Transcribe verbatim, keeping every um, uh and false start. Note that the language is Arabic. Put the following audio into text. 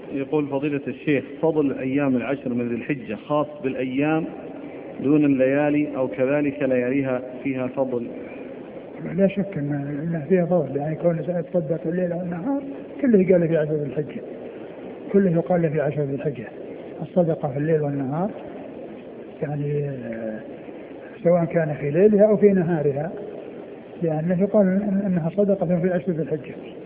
يقول فضيلة الشيخ فضل أيام العشر من ذي الحجة خاص بالأيام دون الليالي أو كذلك لياليها فيها فضل؟ لا شك أن فيها فضل، يعني كون يتصدق الليل والنهار كله قال في عشر ذي الحجة، كله يقال في عشر ذي الحجة الصدقة في الليل والنهار، يعني سواء كان في ليلها أو في نهارها، لأنه يقال أنها صدقة في عشر ذي الحجة.